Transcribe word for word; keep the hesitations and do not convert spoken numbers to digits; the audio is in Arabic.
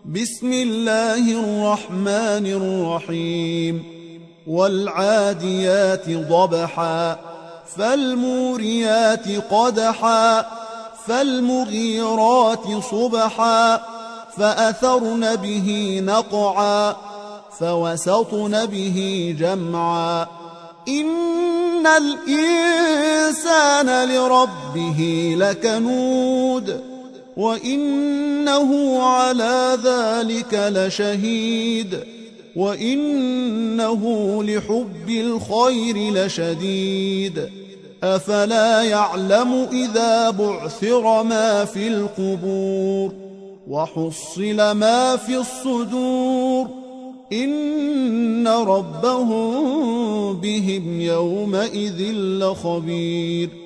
بسم الله الرحمن الرحيم والعاديات ضبحا فالموريات قدحا فالمغيرات صبحا فأثرن به نقعا فوسطن به جمعا إن الإنسان لربه لكنود وإنه على ذلك لشهيد وإنه لحب الخير لشديد أفلا يعلم إذا بعثر ما في القبور وحصل ما في الصدور إن ربهم بهم يومئذ لخبير